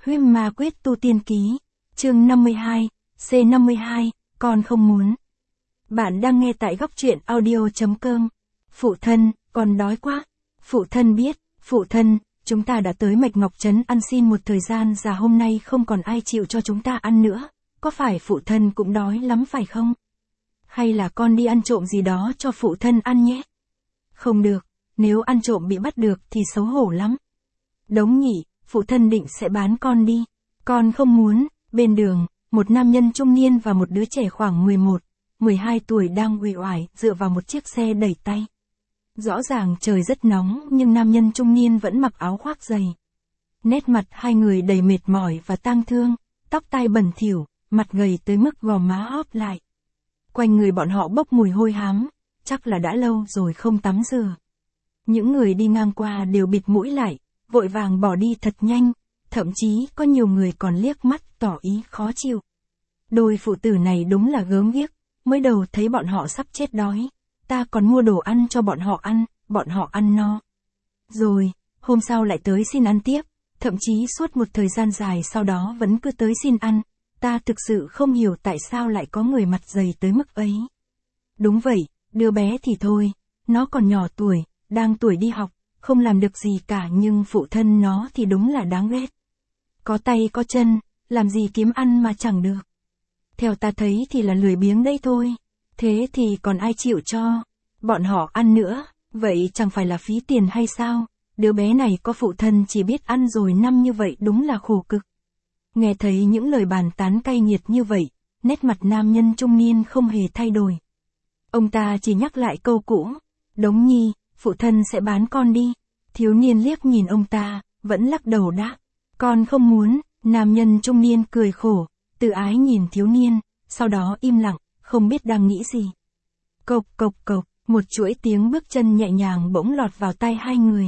Huyết Ma Quyết Tu Tiên Ký, chương 52, C52, con không muốn. Bạn đang nghe tại góc truyện audio.com. Phụ thân, con đói quá. Phụ thân biết, phụ thân, chúng ta đã tới Mạch Ngọc Trấn ăn xin một thời gian và hôm nay không còn ai chịu cho chúng ta ăn nữa, có phải phụ thân cũng đói lắm phải không? Hay là con đi ăn trộm gì đó cho phụ thân ăn nhé? Không được, nếu ăn trộm bị bắt được thì xấu hổ lắm. Đống nhỉ, phụ thân định sẽ bán con đi. Con không muốn. Bên đường, một nam nhân trung niên và một đứa trẻ khoảng 11, 12 tuổi đang uể oải dựa vào một chiếc xe đẩy tay. Rõ ràng trời rất nóng nhưng nam nhân trung niên vẫn mặc áo khoác dày. Nét mặt hai người đầy mệt mỏi và tang thương, tóc tai bẩn thỉu, mặt gầy tới mức gò má hóp lại. Quanh người bọn họ bốc mùi hôi hám, chắc là đã lâu rồi không tắm rửa. Những người đi ngang qua đều bịt mũi lại, vội vàng bỏ đi thật nhanh, thậm chí có nhiều người còn liếc mắt tỏ ý khó chịu. Đôi phụ tử này đúng là gớm ghiếc, mới đầu thấy bọn họ sắp chết đói, ta còn mua đồ ăn cho bọn họ ăn no. Rồi, hôm sau lại tới xin ăn tiếp, thậm chí suốt một thời gian dài sau đó vẫn cứ tới xin ăn, ta thực sự không hiểu tại sao lại có người mặt dày tới mức ấy. Đúng vậy, đứa bé thì thôi, nó còn nhỏ tuổi, đang tuổi đi học, không làm được gì cả nhưng phụ thân nó thì đúng là đáng ghét. Có tay có chân, làm gì kiếm ăn mà chẳng được. Theo ta thấy thì là lười biếng đây thôi. Thế thì còn ai chịu cho bọn họ ăn nữa, vậy chẳng phải là phí tiền hay sao? Đứa bé này có phụ thân chỉ biết ăn rồi năm như vậy đúng là khổ cực. Nghe thấy những lời bàn tán cay nghiệt như vậy, nét mặt nam nhân trung niên không hề thay đổi. Ông ta chỉ nhắc lại câu cũ, Đống nhi, phụ thân sẽ bán con đi. Thiếu niên liếc nhìn ông ta, vẫn lắc đầu đáp, con không muốn. Nam nhân trung niên cười khổ, tự ái nhìn thiếu niên, sau đó im lặng, không biết đang nghĩ gì. Cộc cộc cộc, một chuỗi tiếng bước chân nhẹ nhàng bỗng lọt vào tai hai người.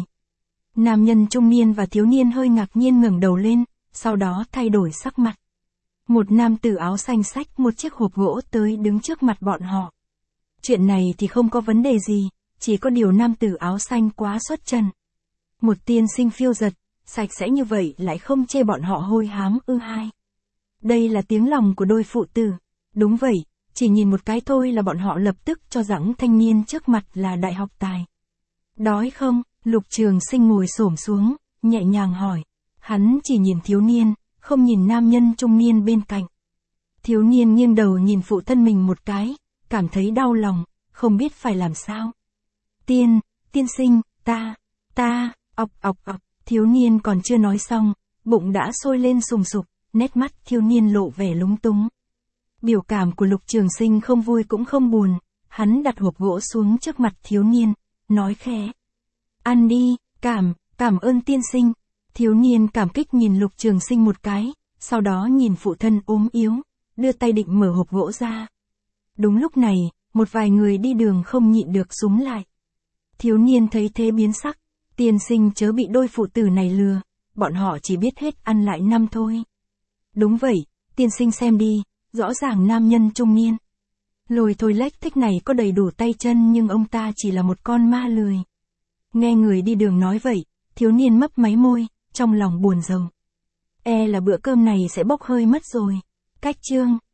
Nam nhân trung niên và thiếu niên hơi ngạc nhiên ngẩng đầu lên, sau đó thay đổi sắc mặt. Một nam tử áo xanh xách một chiếc hộp gỗ tới đứng trước mặt bọn họ. Chuyện này thì không có vấn đề gì, chỉ có điều nam tử áo xanh quá xuất trần. Một tiên sinh phiêu giật, sạch sẽ như vậy lại không chê bọn họ hôi hám ư hai. Đây là tiếng lòng của đôi phụ tử. Đúng vậy, chỉ nhìn một cái thôi là bọn họ lập tức cho rằng thanh niên trước mặt là đại học tài. Đói không? Lục Trường Sinh ngồi xổm xuống, nhẹ nhàng hỏi. Hắn chỉ nhìn thiếu niên, không nhìn nam nhân trung niên bên cạnh. Thiếu niên nghiêng đầu nhìn phụ thân mình một cái, cảm thấy đau lòng, không biết phải làm sao. Tiên sinh, ọc ọc ọc, thiếu niên còn chưa nói xong, bụng đã sôi lên sùng sục, nét mắt thiếu niên lộ vẻ lúng túng. Biểu cảm của Lục Trường Sinh không vui cũng không buồn, hắn đặt hộp gỗ xuống trước mặt thiếu niên, nói khẽ. Ăn đi, cảm ơn tiên sinh. Thiếu niên cảm kích nhìn Lục Trường Sinh một cái, sau đó nhìn phụ thân ốm yếu, đưa tay định mở hộp gỗ ra. Đúng lúc này, một vài người đi đường không nhịn được xúm lại. Thiếu niên thấy thế biến sắc, tiên sinh chớ bị đôi phụ tử này lừa, bọn họ chỉ biết hết ăn lại năm thôi. Đúng vậy, tiên sinh xem đi, rõ ràng nam nhân trung niên. Lồi thôi lếch thích này có đầy đủ tay chân nhưng ông ta chỉ là một con ma lười. Nghe người đi đường nói vậy, thiếu niên mấp máy môi, trong lòng buồn rầu. Là bữa cơm này sẽ bốc hơi mất rồi. Cách chương